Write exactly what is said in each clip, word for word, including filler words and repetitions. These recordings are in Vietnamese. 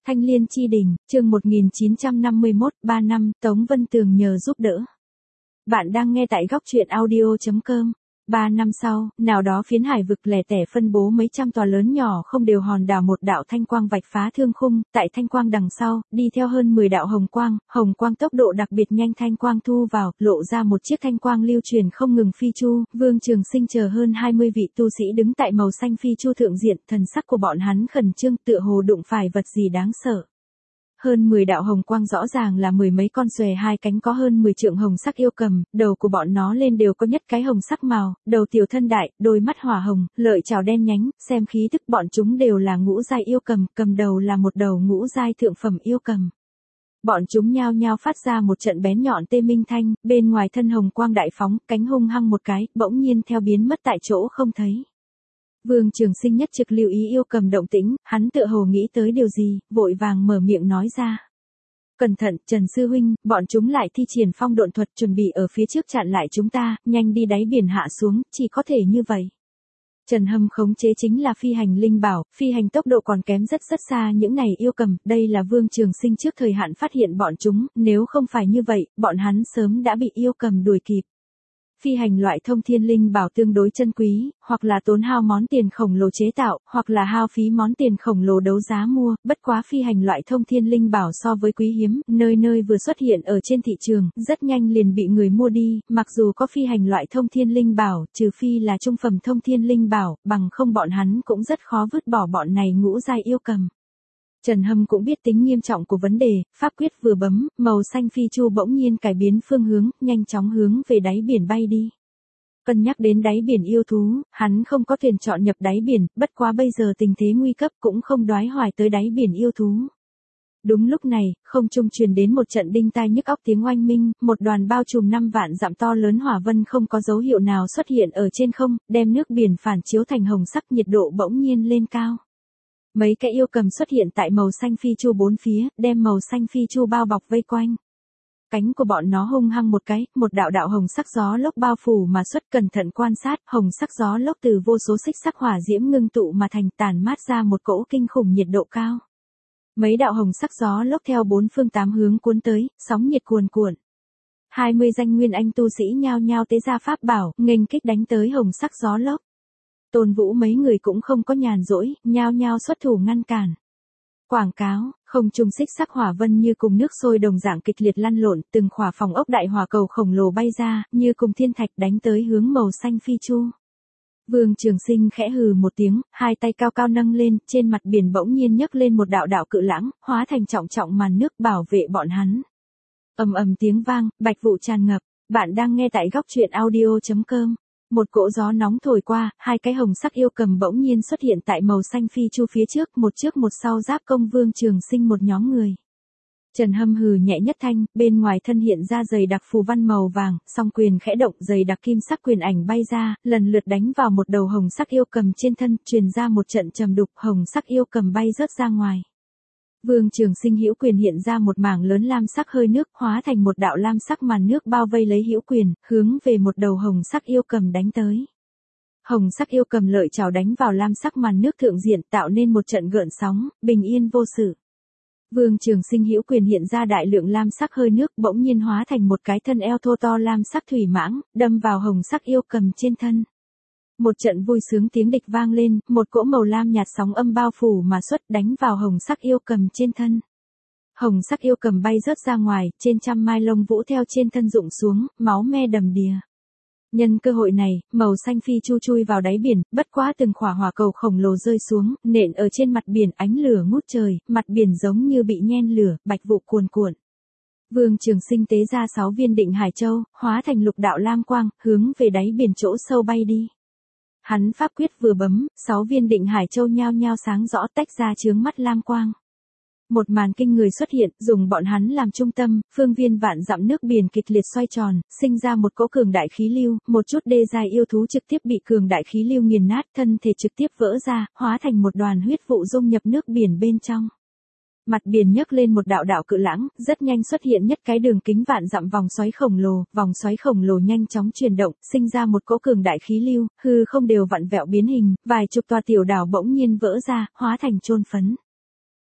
Thanh Liên Chi Đình, chương một nghìn chín trăm năm mươi mốt, ba năm, Tống Vân Tường nhờ giúp đỡ. Bạn đang nghe tại góc truyện audio chấm com. Ba năm sau, nào đó phiến hải vực lẻ tẻ phân bố mấy trăm tòa lớn nhỏ không đều hòn đảo, một đạo thanh quang vạch phá thương khung, tại thanh quang đằng sau, đi theo hơn mười đạo hồng quang, hồng quang tốc độ đặc biệt nhanh, thanh quang thu vào, lộ ra một chiếc thanh quang lưu truyền không ngừng phi chu, Vương Trường Sinh chờ hơn hai mươi vị tu sĩ đứng tại màu xanh phi chu thượng diện, thần sắc của bọn hắn khẩn trương, tựa hồ đụng phải vật gì đáng sợ. Hơn mười đạo hồng quang rõ ràng là mười mấy con xòe hai cánh có hơn mười trượng hồng sắc yêu cầm, đầu của bọn nó lên đều có nhất cái hồng sắc màu, đầu tiểu thân đại, đôi mắt hỏa hồng, lợi chảo đen nhánh, xem khí tức bọn chúng đều là ngũ giai yêu cầm, cầm đầu là một đầu ngũ giai thượng phẩm yêu cầm. Bọn chúng nhao nhao phát ra một trận bén nhọn tê minh thanh, bên ngoài thân hồng quang đại phóng, cánh hung hăng một cái, bỗng nhiên theo biến mất tại chỗ không thấy. Vương Trường Sinh nhất trực lưu ý yêu cầm động tĩnh, hắn tựa hồ nghĩ tới điều gì, vội vàng mở miệng nói ra. Cẩn thận, Trần Sư Huynh, bọn chúng lại thi triển phong độn thuật chuẩn bị ở phía trước chặn lại chúng ta, nhanh đi đáy biển hạ xuống, chỉ có thể như vậy. Trần Hâm khống chế chính là phi hành linh bảo, phi hành tốc độ còn kém rất rất xa những này yêu cầm, đây là Vương Trường Sinh trước thời hạn phát hiện bọn chúng, nếu không phải như vậy, bọn hắn sớm đã bị yêu cầm đuổi kịp. Phi hành loại thông thiên linh bảo tương đối chân quý, hoặc là tốn hao món tiền khổng lồ chế tạo, hoặc là hao phí món tiền khổng lồ đấu giá mua, bất quá phi hành loại thông thiên linh bảo so với quý hiếm, nơi nơi vừa xuất hiện ở trên thị trường, rất nhanh liền bị người mua đi, mặc dù có phi hành loại thông thiên linh bảo, trừ phi là trung phẩm thông thiên linh bảo, bằng không bọn hắn cũng rất khó vứt bỏ bọn này ngũ giai yêu cầm. Trần Hâm cũng biết tính nghiêm trọng của vấn đề, pháp quyết vừa bấm, màu xanh phi chu bỗng nhiên cải biến phương hướng, nhanh chóng hướng về đáy biển bay đi. Cân nhắc đến đáy biển yêu thú, hắn không có thuyền chọn nhập đáy biển, bất quá bây giờ tình thế nguy cấp cũng không đoái hoài tới đáy biển yêu thú. Đúng lúc này, không trung truyền đến một trận đinh tai nhức óc tiếng oanh minh, một đoàn bao trùm năm vạn dặm to lớn hỏa vân không có dấu hiệu nào xuất hiện ở trên không, đem nước biển phản chiếu thành hồng sắc, nhiệt độ bỗng nhiên lên cao. Mấy cái yêu cầm xuất hiện tại màu xanh phi chu bốn phía, đem màu xanh phi chu bao bọc vây quanh. Cánh của bọn nó hung hăng một cái, một đạo đạo hồng sắc gió lốc bao phủ mà xuất, cẩn thận quan sát, hồng sắc gió lốc từ vô số xích sắc hỏa diễm ngưng tụ mà thành, tản mát ra một cỗ kinh khủng nhiệt độ cao. Mấy đạo hồng sắc gió lốc theo bốn phương tám hướng cuốn tới, sóng nhiệt cuồn cuộn. hai mươi danh nguyên anh tu sĩ nhao nhao tế ra pháp bảo, nghênh kích đánh tới hồng sắc gió lốc. Tôn Vũ mấy người cũng không có nhàn rỗi, nhao nhao xuất thủ ngăn cản. Quảng cáo, không trung xích sắc hỏa vân như cùng nước sôi đồng dạng kịch liệt lăn lộn, từng khỏa phòng ốc đại hỏa cầu khổng lồ bay ra, như cùng thiên thạch đánh tới hướng màu xanh phi chu. Vương Trường Sinh khẽ hừ một tiếng, hai tay cao cao nâng lên, trên mặt biển bỗng nhiên nhấc lên một đạo đạo cự lãng, hóa thành trọng trọng màn nước bảo vệ bọn hắn. Ầm ầm tiếng vang, bạch vụ tràn ngập, bạn đang nghe tại góc truyện audio chấm com. Một cỗ gió nóng thổi qua, hai cái hồng sắc yêu cầm bỗng nhiên xuất hiện tại màu xanh phi chu phía trước, một trước một sau giáp công Vương Trường Sinh một nhóm người. Trần Hâm hừ nhẹ nhất thanh, bên ngoài thân hiện ra dày đặc phù văn màu vàng, song quyền khẽ động, dày đặc kim sắc quyền ảnh bay ra, lần lượt đánh vào một đầu hồng sắc yêu cầm trên thân, truyền ra một trận trầm đục, hồng sắc yêu cầm bay rớt ra ngoài. Vương Trường Sinh hữu quyền hiện ra một mảng lớn lam sắc hơi nước, hóa thành một đạo lam sắc màn nước bao vây lấy hữu quyền, hướng về một đầu hồng sắc yêu cầm đánh tới. Hồng sắc yêu cầm lợi chảo đánh vào lam sắc màn nước thượng diện, tạo nên một trận gợn sóng, bình yên vô sự. Vương Trường Sinh hữu quyền hiện ra đại lượng lam sắc hơi nước, bỗng nhiên hóa thành một cái thân eo thô to lam sắc thủy mãng, đâm vào hồng sắc yêu cầm trên thân. Một trận vui sướng tiếng địch vang lên, một cỗ màu lam nhạt sóng âm bao phủ mà xuất, đánh vào hồng sắc yêu cầm trên thân. Hồng sắc yêu cầm bay rớt ra ngoài, trên trăm mai lông vũ theo trên thân rụng xuống, máu me đầm đìa. Nhân cơ hội này, màu xanh phi chu chui vào đáy biển, bất quá từng khỏa hỏa cầu khổng lồ rơi xuống, nện ở trên mặt biển, ánh lửa ngút trời, mặt biển giống như bị nhen lửa, bạch vụ cuồn cuộn. Vương Trường Sinh tế ra sáu viên định hải châu, hóa thành lục đạo lam quang, hướng về đáy biển chỗ sâu bay đi. Hắn pháp quyết vừa bấm, sáu viên định hải châu nhao nhao sáng rõ tách ra chướng mắt lam quang. Một màn kinh người xuất hiện, dùng bọn hắn làm trung tâm, phương viên vạn dặm nước biển kịch liệt xoay tròn, sinh ra một cỗ cường đại khí lưu, một chút đê giai yêu thú trực tiếp bị cường đại khí lưu nghiền nát, thân thể trực tiếp vỡ ra, hóa thành một đoàn huyết vụ dung nhập nước biển bên trong. Mặt biển nhấc lên một đạo đạo cự lãng, rất nhanh xuất hiện nhất cái đường kính vạn dặm vòng xoáy khổng lồ, vòng xoáy khổng lồ nhanh chóng chuyển động, sinh ra một cỗ cường đại khí lưu, hư không đều vặn vẹo biến hình, vài chục tòa tiểu đảo bỗng nhiên vỡ ra, hóa thành chôn phấn.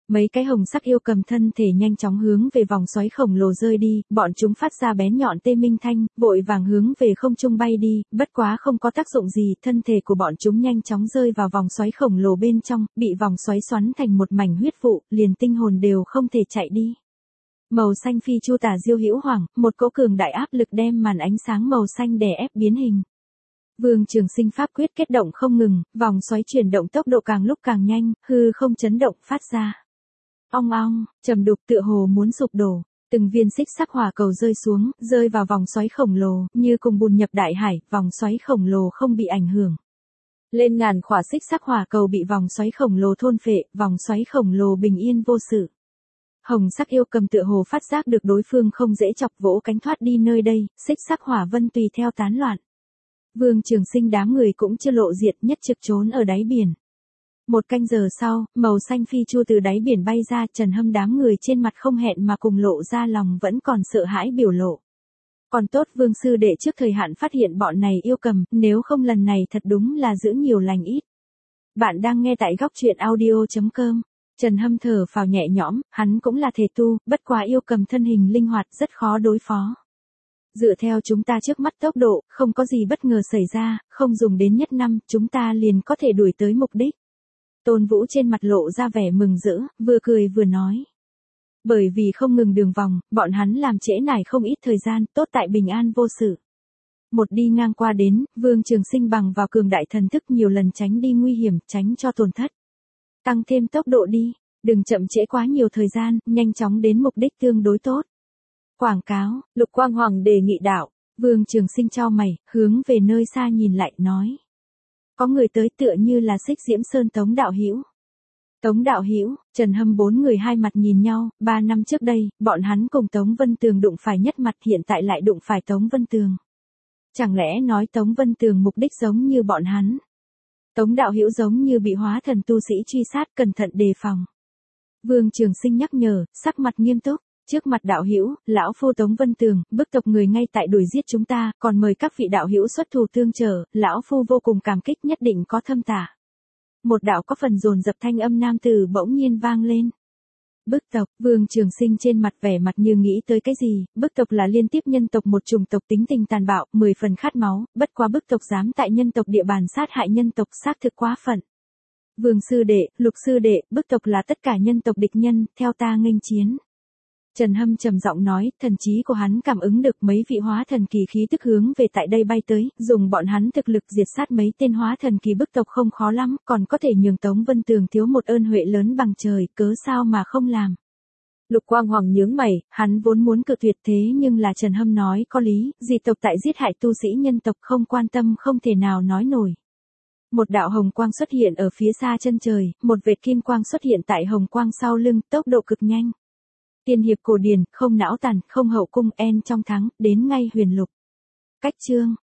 Mấy cái hồng sắc yêu cầm thân thể nhanh chóng hướng về vòng xoáy khổng lồ rơi đi, bọn chúng phát ra bén nhọn tê minh thanh, vội vàng hướng về không trung bay đi, bất quá không có tác dụng gì, thân thể của bọn chúng nhanh chóng rơi vào vòng xoáy khổng lồ bên trong, bị vòng xoáy xoắn thành một mảnh huyết vụ, liền tinh hồn đều không thể chạy đi. Màu xanh phi chu tà diêu hữu hoàng, một cỗ cường đại áp lực đem màn ánh sáng màu xanh đè ép biến hình. Vương Trường Sinh pháp quyết kết động không ngừng, vòng xoáy chuyển động tốc độ càng lúc càng nhanh, hư không chấn động phát ra. Ong ong, trầm đục tựa hồ muốn sụp đổ, từng viên xích sắc hỏa cầu rơi xuống, rơi vào vòng xoáy khổng lồ, như cùng bùn nhập đại hải, vòng xoáy khổng lồ không bị ảnh hưởng. Lên ngàn khỏa xích sắc hỏa cầu bị vòng xoáy khổng lồ thôn phệ, vòng xoáy khổng lồ bình yên vô sự. Hồng sắc yêu cầm tựa hồ phát giác được đối phương không dễ chọc, vỗ cánh thoát đi nơi đây, xích sắc hỏa vân tùy theo tán loạn. Vương Trường Sinh đám người cũng chưa lộ diệt, nhất trực trốn ở đáy biển. Một canh giờ sau, màu xanh phi chu từ đáy biển bay ra, Trần Hâm đám người trên mặt không hẹn mà cùng lộ ra lòng vẫn còn sợ hãi biểu lộ. Còn tốt Vương sư đệ trước thời hạn phát hiện bọn này yêu cầm, nếu không lần này thật đúng là giữ nhiều lành ít. Bạn đang nghe tại góc truyện audio chấm com. Trần Hâm thở phào nhẹ nhõm, hắn cũng là thể tu, bất quá yêu cầm thân hình linh hoạt rất khó đối phó. Dựa theo chúng ta trước mắt tốc độ, không có gì bất ngờ xảy ra, không dùng đến nhất năm, chúng ta liền có thể đuổi tới mục đích. Tôn Vũ trên mặt lộ ra vẻ mừng rỡ, vừa cười vừa nói. Bởi vì không ngừng đường vòng, bọn hắn làm trễ nải không ít thời gian, tốt tại bình an vô sự. Một đi ngang qua đến, Vương Trường Sinh bằng vào cường đại thần thức nhiều lần tránh đi nguy hiểm, tránh cho tổn thất. Tăng thêm tốc độ đi, đừng chậm trễ quá nhiều thời gian, nhanh chóng đến mục đích tương đối tốt. Quảng cáo, Lục Quang Hoàng đề nghị đạo, Vương Trường Sinh chau mày, hướng về nơi xa nhìn lại, nói. Có người tới tựa như là Xích Diễm Sơn Tống đạo hữu. Tống đạo hữu, Trần Hâm bốn người hai mặt nhìn nhau, ba năm trước đây, bọn hắn cùng Tống Vân Tường đụng phải nhất mặt, hiện tại lại đụng phải Tống Vân Tường. Chẳng lẽ nói Tống Vân Tường mục đích giống như bọn hắn? Tống đạo hữu giống như bị hóa thần tu sĩ truy sát, cẩn thận đề phòng. Vương Trường Sinh nhắc nhở, sắc mặt nghiêm túc. Trước mặt đạo hữu, lão phu Tống Vân Tường, bức tộc người ngay tại đuổi giết chúng ta, còn mời các vị đạo hữu xuất thủ tương trợ, lão phu vô cùng cảm kích, nhất định có thâm tả. Một đạo có phần dồn dập thanh âm nam tử bỗng nhiên vang lên. Bức tộc, Vương Trường Sinh trên mặt vẻ mặt như nghĩ tới cái gì, bức tộc là liên tiếp nhân tộc một chủng tộc tính tình tàn bạo, mười phần khát máu, bất quá bức tộc dám tại nhân tộc địa bàn sát hại nhân tộc, xác thực quá phận. Vương sư đệ, Lục sư đệ, bức tộc là tất cả nhân tộc địch nhân, theo ta nghênh chiến. Trần Hâm trầm giọng nói, thần trí của hắn cảm ứng được mấy vị hóa thần kỳ khí tức hướng về tại đây bay tới, dùng bọn hắn thực lực diệt sát mấy tên hóa thần kỳ bức tộc không khó lắm, còn có thể nhường Tống Vân Tường thiếu một ơn huệ lớn bằng trời, cớ sao mà không làm. Lục Quang Hoàng nhướng mày, hắn vốn muốn cự tuyệt thế nhưng là Trần Hâm nói có lý, dị tộc tại giết hại tu sĩ nhân tộc không quan tâm không thể nào nói nổi. Một đạo hồng quang xuất hiện ở phía xa chân trời, một vệt kim quang xuất hiện tại hồng quang sau lưng, tốc độ cực nhanh. Tiên hiệp cổ điển, không não tàn, không hậu cung, en trong thắng, đến ngay huyền lục. Cách chương,